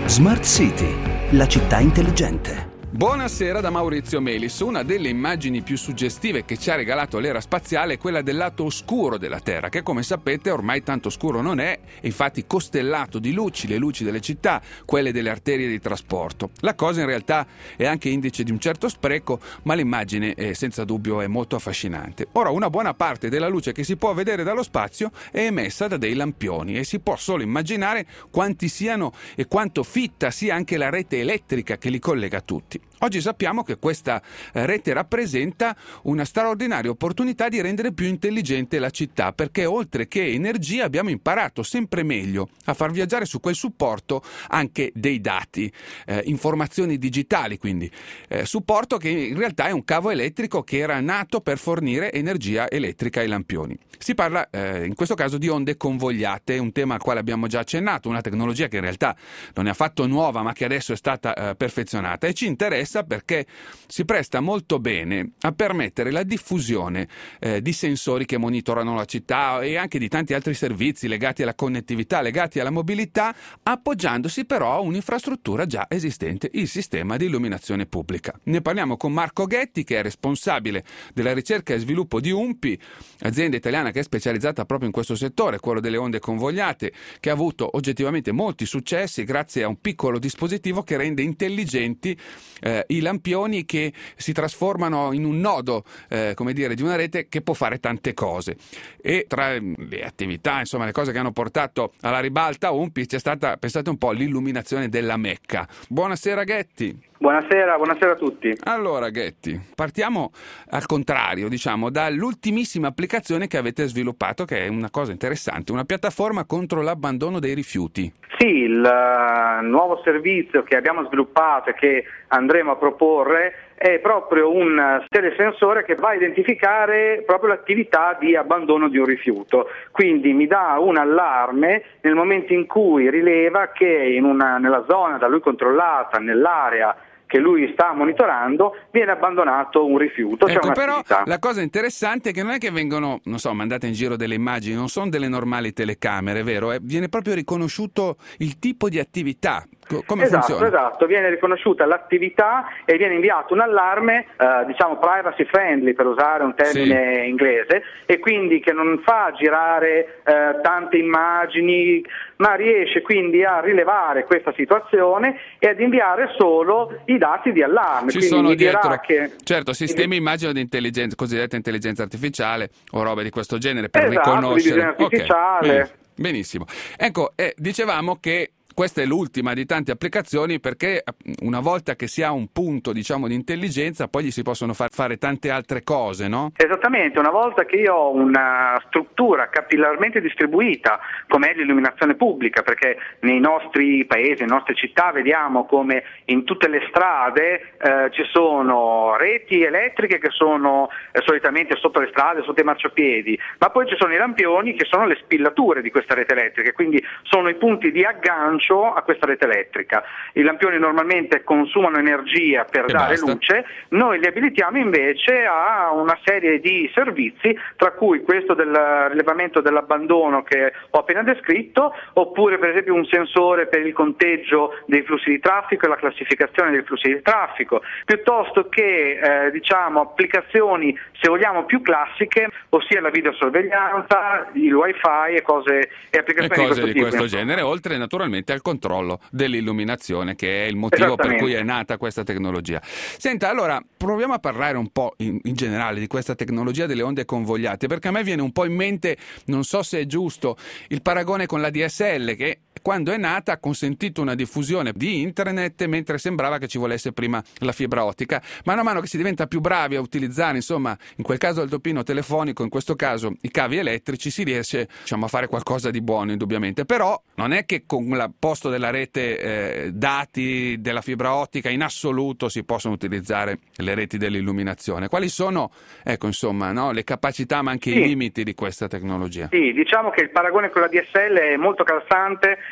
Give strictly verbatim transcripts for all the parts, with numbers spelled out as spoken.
Smart City, la città intelligente. Buonasera da Maurizio Melis. Una delle immagini più suggestive che ci ha regalato l'era spaziale è quella del lato oscuro della Terra, che come sapete ormai tanto scuro non è, infatti costellato di luci, le luci delle città, quelle delle arterie di trasporto. La cosa in realtà è anche indice di un certo spreco, ma l'immagine è, senza dubbio è molto affascinante. Ora, una buona parte della luce che si può vedere dallo spazio è emessa da dei lampioni e si può solo immaginare quanti siano e quanto fitta sia anche la rete elettrica che li collega tutti. Oggi sappiamo che questa rete rappresenta una straordinaria opportunità di rendere più intelligente la città, perché oltre che energia abbiamo imparato sempre meglio a far viaggiare su quel supporto anche dei dati, eh, informazioni digitali, quindi eh, supporto che in realtà è un cavo elettrico che era nato per fornire energia elettrica ai lampioni. Si parla eh, in questo caso di onde convogliate, un tema al quale abbiamo già accennato, una tecnologia che in realtà non è affatto nuova ma che adesso è stata eh, perfezionata e ci interessa perché si presta molto bene a permettere la diffusione eh, di sensori che monitorano la città e anche di tanti altri servizi legati alla connettività, legati alla mobilità, appoggiandosi però a un'infrastruttura già esistente, il sistema di illuminazione pubblica. Ne parliamo con Marco Ghetti, che è responsabile della ricerca e sviluppo di UMPI, azienda italiana che è specializzata proprio in questo settore, quello delle onde convogliate, che ha avuto oggettivamente molti successi grazie a un piccolo dispositivo che rende intelligenti eh, i lampioni, che si trasformano in un nodo, eh, come dire, di una rete che può fare tante cose. E tra le attività, insomma, le cose che hanno portato alla ribalta UMPI c'è stata, pensate un po', l'illuminazione della Mecca. Buonasera Ghetti. Buonasera, buonasera a tutti. Allora Ghetti, partiamo al contrario, diciamo, dall'ultimissima applicazione che avete sviluppato, che è una cosa interessante, una piattaforma contro l'abbandono dei rifiuti. Sì, il uh, nuovo servizio che abbiamo sviluppato e che andremo a proporre è proprio un telesensore che va a identificare proprio l'attività di abbandono di un rifiuto. Quindi mi dà un allarme nel momento in cui rileva che in una, nella zona da lui controllata, nell'area che lui sta monitorando, viene abbandonato un rifiuto. C'è Ecco, però un'attività. La cosa interessante è che non è che vengono, non so, mandate in giro delle immagini, non sono delle normali telecamere, vero? Eh, viene proprio riconosciuto il tipo di attività. Co- come esatto, funziona? Esatto, viene riconosciuta l'attività e viene inviato un allarme, eh, diciamo privacy friendly, per usare un termine sì. inglese, e quindi che non fa girare eh, tante immagini, ma riesce quindi a rilevare questa situazione e ad inviare solo i dati di allarme. Ci quindi sono mi dietro, dirà che... certo, sistemi immagino di intelligenza, cosiddetta intelligenza artificiale o robe di questo genere per esatto, riconoscere. Di visione artificiale. Okay. Benissimo. Ecco, eh, dicevamo che questa è l'ultima di tante applicazioni, perché una volta che si ha un punto, diciamo, di intelligenza, poi gli si possono far fare tante altre cose, no? Esattamente, una volta che io ho una struttura capillarmente distribuita, come è l'illuminazione pubblica, perché nei nostri paesi, nelle nostre città vediamo come in tutte le strade eh, ci sono reti elettriche che sono eh, solitamente sotto le strade, sotto i marciapiedi, ma poi ci sono i lampioni che sono le spillature di questa rete elettrica, quindi sono i punti di aggancio a questa rete elettrica. I lampioni normalmente consumano energia per e dare basta. luce, noi li abilitiamo invece a una serie di servizi, tra cui questo del rilevamento dell'abbandono che ho appena descritto, oppure per esempio un sensore per il conteggio dei flussi di traffico e la classificazione dei flussi di traffico, piuttosto che eh, diciamo applicazioni, se vogliamo, più classiche, ossia la videosorveglianza, il wifi e cose e applicazioni e cose di questo di tipo. questo genere, oltre naturalmente al controllo dell'illuminazione, che è il motivo per cui è nata questa tecnologia. Senta, allora proviamo a parlare un po' in, in generale di questa tecnologia delle onde convogliate, perché a me viene un po' in mente, non so se è giusto, il paragone con la D S L, che quando è nata ha consentito una diffusione di internet mentre sembrava che ci volesse prima la fibra ottica. Mano a mano che si diventa più bravi a utilizzare, insomma, in quel caso il doppino telefonico, in questo caso i cavi elettrici, si riesce, diciamo, a fare qualcosa di buono indubbiamente. Però non è che con il posto della rete eh, dati della fibra ottica in assoluto si possono utilizzare le reti dell'illuminazione. Quali sono, ecco, insomma, no, le capacità ma anche sì. i limiti di questa tecnologia? Sì, diciamo che il paragone con la D S L è molto calzante,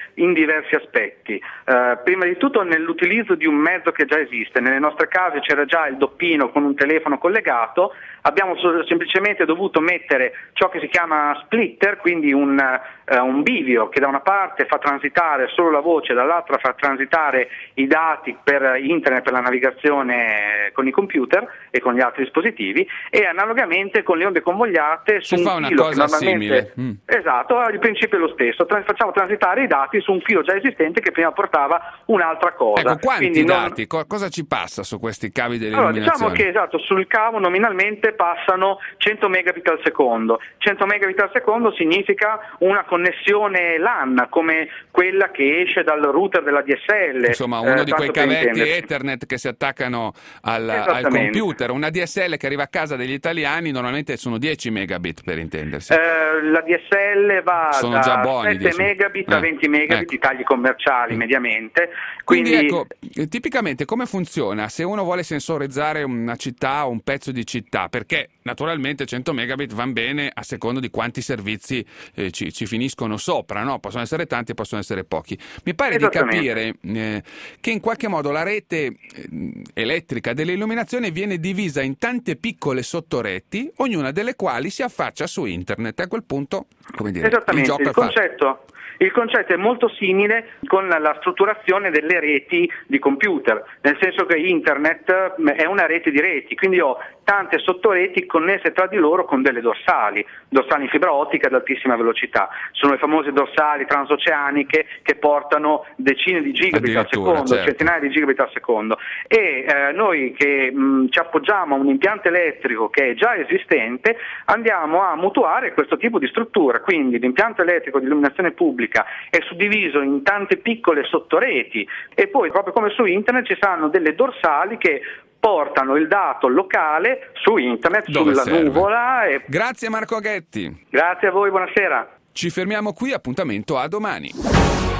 in diversi aspetti. Uh, prima di tutto nell'utilizzo di un mezzo che già esiste. Nelle nostre case c'era già il doppino con un telefono collegato, abbiamo so- semplicemente dovuto mettere ciò che si chiama splitter, quindi un, uh, un bivio che da una parte fa transitare solo la voce, dall'altra fa transitare i dati per internet, per la navigazione con i computer e con gli altri dispositivi, e analogamente con le onde convogliate su si un fa una filo cosa che normalmente... simile. Mm. Esatto, il principio è lo stesso, Trans- facciamo transitare i dati su un filo già esistente che prima portava un'altra cosa. Ecco, quanti Quindi non... dati? Co- cosa ci passa su questi cavi Allora, dell'illuminazione? diciamo che esatto, sul cavo nominalmente passano cento megabit al secondo. cento megabit al secondo significa una connessione LAN, come quella che esce dal router della D S L. Insomma, uno eh, di quei tanto per cavetti intenderci. Ethernet che si attaccano al, al computer. Una D S L che arriva a casa degli italiani normalmente sono dieci megabit, per intendersi. Eh, la D S L va Sono da già buoni, sette dici. megabit Eh, a venti megabit ecco. di tagli commerciali Mm. mediamente. Quindi, Quindi, ecco, eh, tipicamente come funziona se uno vuole sensorizzare una città o un pezzo di città? Perché naturalmente cento megabit vanno bene a seconda di quanti servizi eh, ci, ci finiscono sopra, no? Possono essere tanti, possono essere pochi. Mi pare di capire eh, che in qualche modo la rete eh, elettrica dell'illuminazione viene divisa in tante piccole sottoreti, ognuna delle quali si affaccia su internet. A quel punto, come dire, il Esattamente, gioco il è fatto. concetto, il concetto è molto simile con la strutturazione delle reti di computer, nel senso che internet è una rete di reti, quindi ho tante sottoreti connesse tra di loro con delle dorsali, dorsali in fibra ottica ad altissima velocità. Sono le famose dorsali transoceaniche che portano decine di gigabit al Addirittura, secondo, certo. centinaia di gigabit al secondo, e eh, noi che mh, ci appoggiamo a un impianto elettrico che è già esistente andiamo a mutuare questo tipo di struttura, quindi l'impianto elettrico di illuminazione pubblica è suddiviso in tante piccole sottoreti, e poi proprio come su internet ci saranno delle dorsali che portano il dato locale su internet, Dove sulla serve. nuvola. E... Grazie Marco Ghetti. Grazie a voi, buonasera. Ci fermiamo qui, appuntamento a domani.